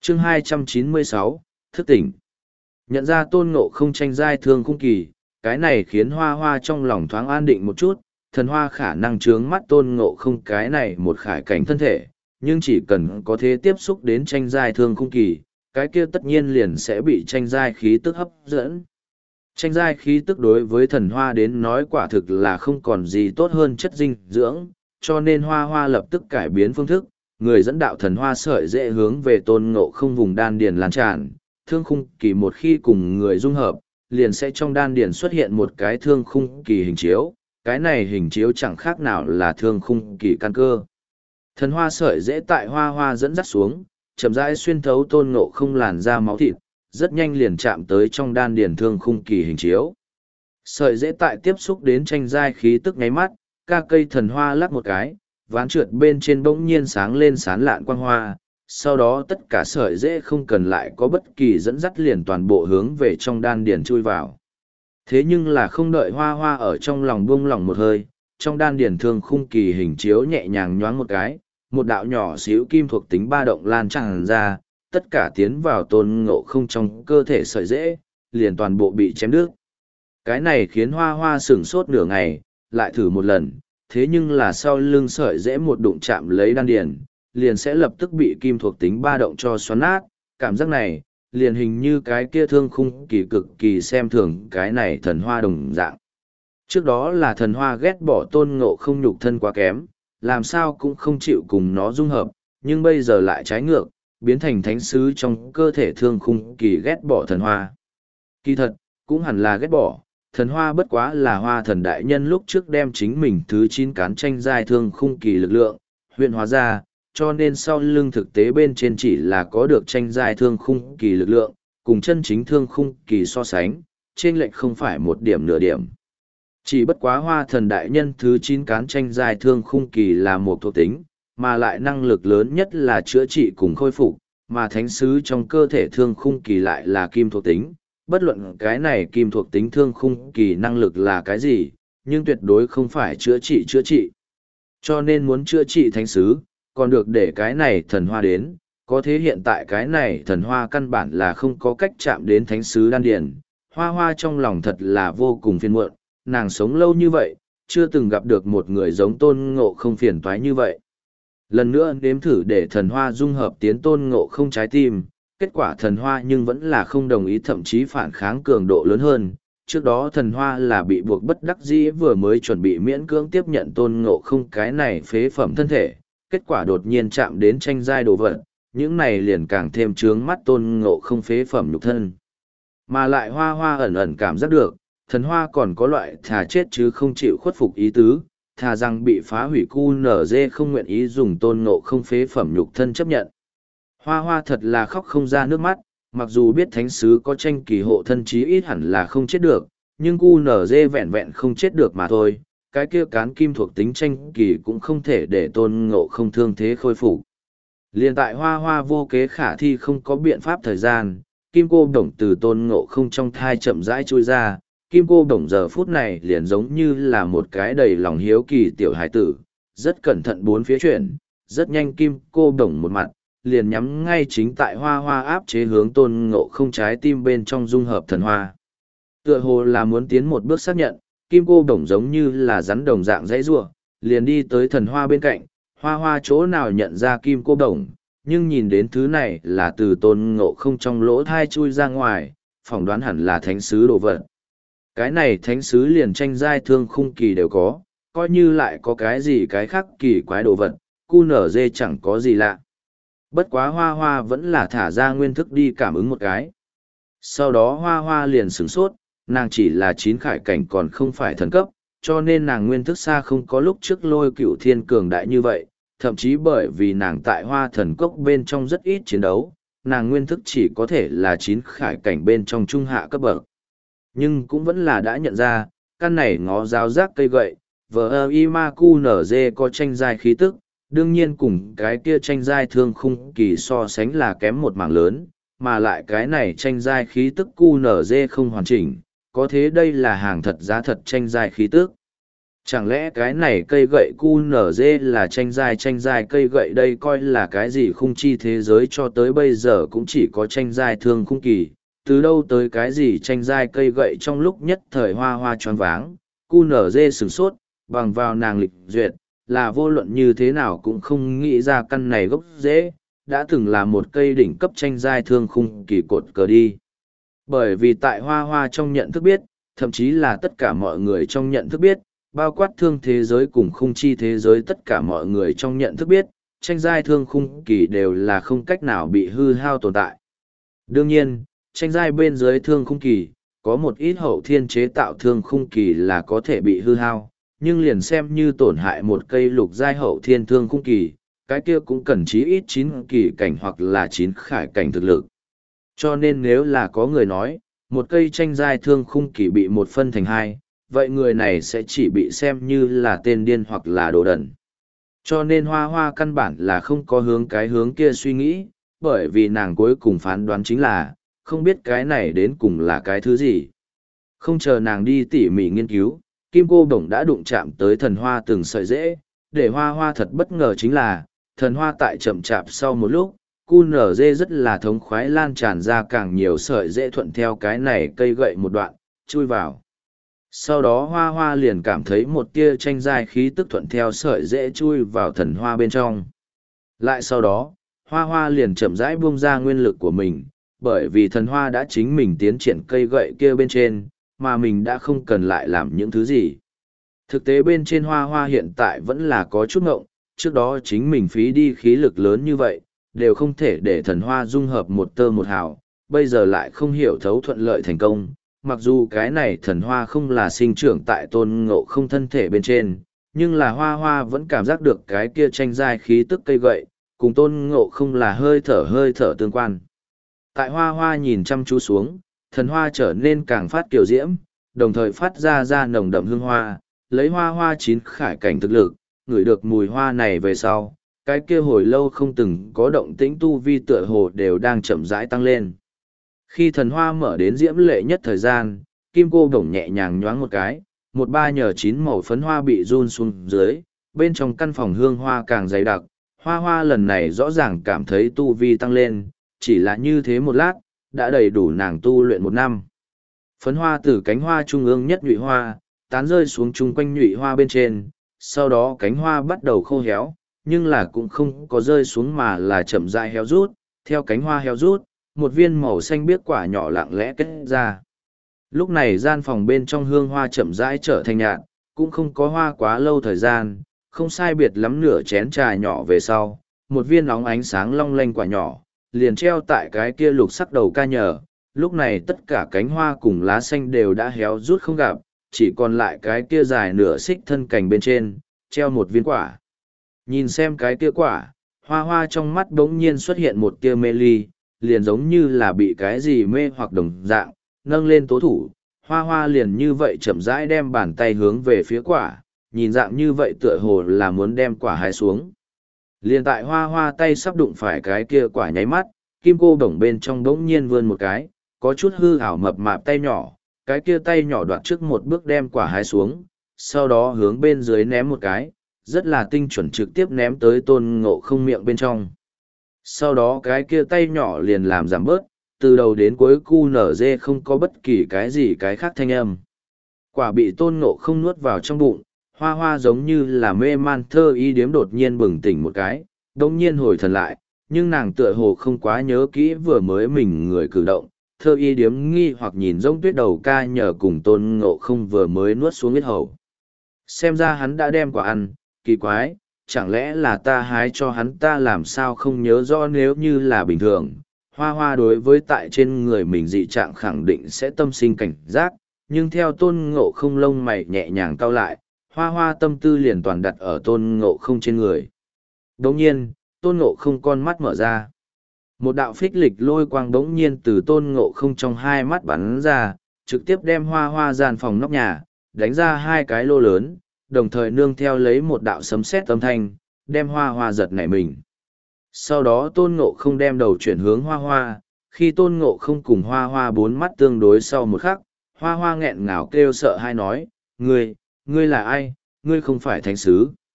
chương 296, thức tỉnh. Nhận ra Tôn Ngộ Không tranh giai thương khung kỳ, cái này khiến Hoa Hoa trong lòng thoáng an định một chút, thần hoa khả năng chướng mắt Tôn Ngộ Không cái này một khải cảnh thân thể, nhưng chỉ cần có thể tiếp xúc đến tranh giai thương khung kỳ, cái kia tất nhiên liền sẽ bị tranh giai khí tức hấp dẫn. Tranh giai khí tức đối với thần hoa đến nói quả thực là không còn gì tốt hơn chất dinh dưỡng, cho nên Hoa Hoa lập tức cải biến phương thức, người dẫn đạo thần hoa sợi dễ hướng về Tôn Ngộ Không vùng đan điền lan tràn, thương khung kỳ một khi cùng người dung hợp, liền sẽ trong đan điền xuất hiện một cái thương khung kỳ hình chiếu, cái này hình chiếu chẳng khác nào là thương khung kỳ căn cơ. Thần hoa sợi dễ tại Hoa Hoa dẫn dắt xuống, chậm rãi xuyên thấu Tôn Ngộ Không làn da máu thịt, rất nhanh liền chạm tới trong đan điền thương khung kỳ hình chiếu. Sợi dễ tại tiếp xúc đến tranh giai khí tức nháy mắt, ca cây thần hoa lắc một cái, ván trượt bên trên bỗng nhiên sáng lên sán lạn quang hoa, sau đó tất cả sợi dễ không cần lại có bất kỳ dẫn dắt liền toàn bộ hướng về trong đan điền chui vào. Thế nhưng là không đợi Hoa Hoa ở trong lòng buông lỏng một hơi, trong đan điền thương khung kỳ hình chiếu nhẹ nhàng nhoáng một cái, một đạo nhỏ xíu kim thuộc tính ba động lan tràn ra, tất cả tiến vào Tôn Ngộ Không trong cơ thể sợi dễ, liền toàn bộ bị chém đứt. Cái này khiến Hoa Hoa sửng sốt nửa ngày, lại thử một lần, thế nhưng là sau lưng sợi dễ một đụng chạm lấy đan điền, liền sẽ lập tức bị kim thuộc tính ba động cho xoắn nát, cảm giác này, liền hình như cái kia thương khung kỳ cực kỳ xem thường cái này thần hoa đồng dạng. Trước đó là thần hoa ghét bỏ Tôn Ngộ Không nhục thân quá kém, làm sao cũng không chịu cùng nó dung hợp, nhưng bây giờ lại trái ngược, biến thành thánh sứ trong cơ thể thương khung kỳ ghét bỏ thần hoa. Kỳ thật, cũng hẳn là ghét bỏ, thần hoa bất quá là Hoa Thần đại nhân lúc trước đem chính mình thứ 9 cán tranh giai thương khung kỳ lực lượng, huyện hóa ra, cho nên sau lưng thực tế bên trên chỉ là có được tranh giai thương khung kỳ lực lượng, cùng chân chính thương khung kỳ so sánh, trên lệch không phải một điểm nửa điểm. Chỉ bất quá Hoa Thần đại nhân thứ 9 cán tranh giai thương khung kỳ là một thuộc tính, mà lại năng lực lớn nhất là chữa trị cùng khôi phục, mà thánh sứ trong cơ thể thương khung kỳ lại là kim thuộc tính. Bất luận cái này kim thuộc tính thương khung kỳ năng lực là cái gì, nhưng tuyệt đối không phải chữa trị. Cho nên muốn chữa trị thánh sứ, còn được để cái này thần hoa đến, có thế hiện tại cái này thần hoa căn bản là không có cách chạm đến thánh sứ đan điền. Hoa Hoa trong lòng thật là vô cùng phiền muộn, nàng sống lâu như vậy, chưa từng gặp được một người giống Tôn Ngộ Không phiền toái như vậy. Lần nữa nếm thử để thần hoa dung hợp tiến Tôn Ngộ Không trái tim, kết quả thần hoa nhưng vẫn là không đồng ý, thậm chí phản kháng cường độ lớn hơn. Trước đó thần hoa là bị buộc bất đắc dĩ vừa mới chuẩn bị miễn cưỡng tiếp nhận Tôn Ngộ Không cái này phế phẩm thân thể, kết quả đột nhiên chạm đến tranh giai đồ vật, những này liền càng thêm trướng mắt Tôn Ngộ Không phế phẩm nhục thân. Mà lại Hoa Hoa ẩn ẩn cảm giác được, thần hoa còn có loại thà chết chứ không chịu khuất phục ý tứ, thà rằng bị phá hủy QNZ không nguyện ý dùng Tôn Ngộ Không phế phẩm nhục thân chấp nhận. Hoa Hoa thật là khóc không ra nước mắt, mặc dù biết thánh sứ có tranh kỳ hộ thân chí ít hẳn là không chết được, nhưng QNZ vẹn vẹn không chết được mà thôi, cái kia cán kim thuộc tính tranh kỳ cũng không thể để Tôn Ngộ Không thương thế khôi phục. Liên tại Hoa Hoa vô kế khả thi không có biện pháp thời gian, kim cô đồng từ Tôn Ngộ Không trong thai chậm rãi trôi ra, kim cô đồng giờ phút này liền giống như là một cái đầy lòng hiếu kỳ tiểu hải tử, rất cẩn thận bốn phía chuyển, rất nhanh kim cô đồng một mặt, liền nhắm ngay chính tại Hoa Hoa áp chế hướng Tôn Ngộ Không trái tim bên trong dung hợp thần hoa. Tựa hồ là muốn tiến một bước xác nhận, kim cô đồng giống như là rắn đồng dạng dãy rua, liền đi tới thần hoa bên cạnh, Hoa Hoa chỗ nào nhận ra kim cô đồng, nhưng nhìn đến thứ này là từ Tôn Ngộ Không trong lỗ thai chui ra ngoài, phỏng đoán hẳn là thánh sứ đồ vật. Cái này thánh sứ liền tranh giai thương khung kỳ đều có, coi như lại có cái gì cái khác kỳ quái đồ vật, QNZ chẳng có gì lạ. Bất quá Hoa Hoa vẫn là thả ra nguyên thức đi cảm ứng một cái. Sau đó Hoa Hoa liền sửng sốt, nàng chỉ là 9 khải cảnh còn không phải thần cấp, cho nên nàng nguyên thức xa không có lúc trước Lôi Cửu Thiên cường đại như vậy, thậm chí bởi vì nàng tại Hoa Thần Cốc bên trong rất ít chiến đấu, nàng nguyên thức chỉ có thể là 9 khải cảnh bên trong trung hạ cấp bậc. Nhưng cũng vẫn là đã nhận ra, căn này ngó giáo giác cây gậy, VIMAQNZ có tranh giai khí tức, đương nhiên cùng cái kia tranh giai thương khung kỳ so sánh là kém một mảng lớn, mà lại cái này tranh giai khí tức QNZ không hoàn chỉnh, có thế đây là hàng thật giá thật tranh giai khí tức. Chẳng lẽ cái này cây gậy QNZ là tranh giai cây gậy đây coi là cái gì khung chi thế giới cho tới bây giờ cũng chỉ có tranh giai thương khung kỳ, từ đâu tới cái gì tranh giai cây gậy trong lúc nhất thời hoa hoa choáng váng, QNZ sửng sốt, bằng vào nàng lịch duyệt, là vô luận như thế nào cũng không nghĩ ra căn này gốc rễ, đã từng là một cây đỉnh cấp tranh giai thương khung kỳ cột cờ đi. Bởi vì tại hoa hoa trong nhận thức biết, thậm chí là tất cả mọi người trong nhận thức biết, bao quát thương thế giới cùng khung chi thế giới tất cả mọi người trong nhận thức biết, tranh giai thương khung kỳ đều là không cách nào bị hư hao tồn tại. Đương nhiên, tranh giai bên dưới thương khung kỳ, có một ít hậu thiên chế tạo thương khung kỳ là có thể bị hư hao, nhưng liền xem như tổn hại một cây lục giai hậu thiên thương khung kỳ, cái kia cũng cần chí ít 9 kỳ cảnh hoặc là 9 khải cảnh thực lực. Cho nên nếu là có người nói, một cây tranh giai thương khung kỳ bị một phân thành hai, vậy người này sẽ chỉ bị xem như là tên điên hoặc là đồ đần. Cho nên hoa hoa căn bản là không có hướng cái hướng kia suy nghĩ, bởi vì nàng cuối cùng phán đoán chính là, không biết cái này đến cùng là cái thứ gì. Không chờ nàng đi tỉ mỉ nghiên cứu, kim cô bổng đã đụng chạm tới thần hoa từng sợi rễ, để hoa hoa thật bất ngờ chính là, thần hoa tại chậm chạp sau một lúc, QNZ rất là thống khoái lan tràn ra càng nhiều sợi rễ thuận theo cái này cây gậy một đoạn, chui vào. Sau đó hoa hoa liền cảm thấy một tia tranh giai khí tức thuận theo sợi rễ chui vào thần hoa bên trong. Lại sau đó, hoa hoa liền chậm rãi buông ra nguyên lực của mình, bởi vì thần hoa đã chính mình tiến triển cây gậy kia bên trên, mà mình đã không cần lại làm những thứ gì. Thực tế bên trên hoa hoa hiện tại vẫn là có chút ngộng, trước đó chính mình phí đi khí lực lớn như vậy, đều không thể để thần hoa dung hợp một tơ một hào, bây giờ lại không hiểu thấu thuận lợi thành công. Mặc dù cái này thần hoa không là sinh trưởng tại tôn ngộ không thân thể bên trên, nhưng là hoa hoa vẫn cảm giác được cái kia tranh giai khí tức cây gậy, cùng tôn ngộ không là hơi thở tương quan. Tại hoa hoa nhìn chăm chú xuống, thần hoa trở nên càng phát kiểu diễm, đồng thời phát ra nồng đậm hương hoa, lấy hoa hoa 9 khải cảnh thực lực, ngửi được mùi hoa này về sau, cái kia hồi lâu không từng có động tĩnh tu vi tựa hồ đều đang chậm rãi tăng lên. Khi thần hoa mở đến diễm lệ nhất thời gian, kim cô đồng nhẹ nhàng nhoáng một cái, một ba nhờ 9 màu phấn hoa bị run xuống dưới, bên trong căn phòng hương hoa càng dày đặc, hoa hoa lần này rõ ràng cảm thấy tu vi tăng lên, chỉ là như thế một lát, đã đầy đủ nàng tu luyện 1 năm. Phấn hoa từ cánh hoa trung ương nhất nhụy hoa, tán rơi xuống chung quanh nhụy hoa bên trên, sau đó cánh hoa bắt đầu khô héo, nhưng là cũng không có rơi xuống mà là chậm rãi héo rút, theo cánh hoa héo rút, một viên màu xanh biếc quả nhỏ lặng lẽ kết ra. Lúc này gian phòng bên trong hương hoa chậm rãi trở thành nhạt, cũng không có hoa quá lâu thời gian, không sai biệt lắm nửa chén trà nhỏ về sau, một viên óng ánh sáng long lanh quả nhỏ, liền treo tại cái kia lục sắc đầu ca nhờ. Lúc này tất cả cánh hoa cùng lá xanh đều đã héo rút không gặp, chỉ còn lại cái kia dài nửa xích thân cành bên trên, treo một viên quả. Nhìn xem cái kia quả, hoa hoa trong mắt bỗng nhiên xuất hiện một tia mê ly, liền giống như là bị cái gì mê hoặc đồng dạng, nâng lên tố thủ, hoa hoa liền như vậy chậm rãi đem bàn tay hướng về phía quả, nhìn dạng như vậy tựa hồ là muốn đem quả hái xuống. Liền tại hoa hoa tay sắp đụng phải cái kia quả nháy mắt, kim cô bổng bên trong bỗng nhiên vươn một cái, có chút hư ảo mập mạp tay nhỏ, cái kia tay nhỏ đoạt trước một bước đem quả hái xuống, sau đó hướng bên dưới ném một cái, rất là tinh chuẩn trực tiếp ném tới tôn ngộ không miệng bên trong. Sau đó cái kia tay nhỏ liền làm giảm bớt, từ đầu đến cuối QNZ không có bất kỳ cái gì cái khác thanh âm. Quả bị tôn ngộ không nuốt vào trong bụng, hoa hoa giống như là mê man thơ y điếm đột nhiên bừng tỉnh một cái, đồng nhiên hồi thần lại, nhưng nàng tựa hồ không quá nhớ kỹ vừa mới mình người cử động. Thơ y điếm nghi hoặc nhìn giống tuyết đầu ca nhờ cùng tôn ngộ không vừa mới nuốt xuống huyết hầu. Xem ra hắn đã đem quả ăn, kỳ quái, chẳng lẽ là ta hái cho hắn, ta làm sao không nhớ rõ, nếu như là bình thường. Hoa hoa đối với tại trên người mình dị trạng khẳng định sẽ tâm sinh cảnh giác, nhưng theo tôn ngộ không lông mày nhẹ nhàng cau lại, hoa hoa tâm tư liền toàn đặt ở tôn ngộ không trên người. Đồng nhiên, tôn ngộ không con mắt mở ra. Một đạo phích lịch lôi quang bỗng nhiên từ tôn ngộ không trong hai mắt bắn ra, trực tiếp đem hoa hoa gian phòng nóc nhà, đánh ra 2 cái lô lớn, đồng thời nương theo lấy một đạo sấm sét âm thanh, đem hoa hoa giật nảy mình. Sau đó tôn ngộ không đem đầu chuyển hướng hoa hoa, khi tôn ngộ không cùng hoa hoa 4 mắt tương đối sau một khắc, hoa hoa nghẹn ngào kêu sợ hãi nói, ngươi là ai, ngươi không phải thánh sứ.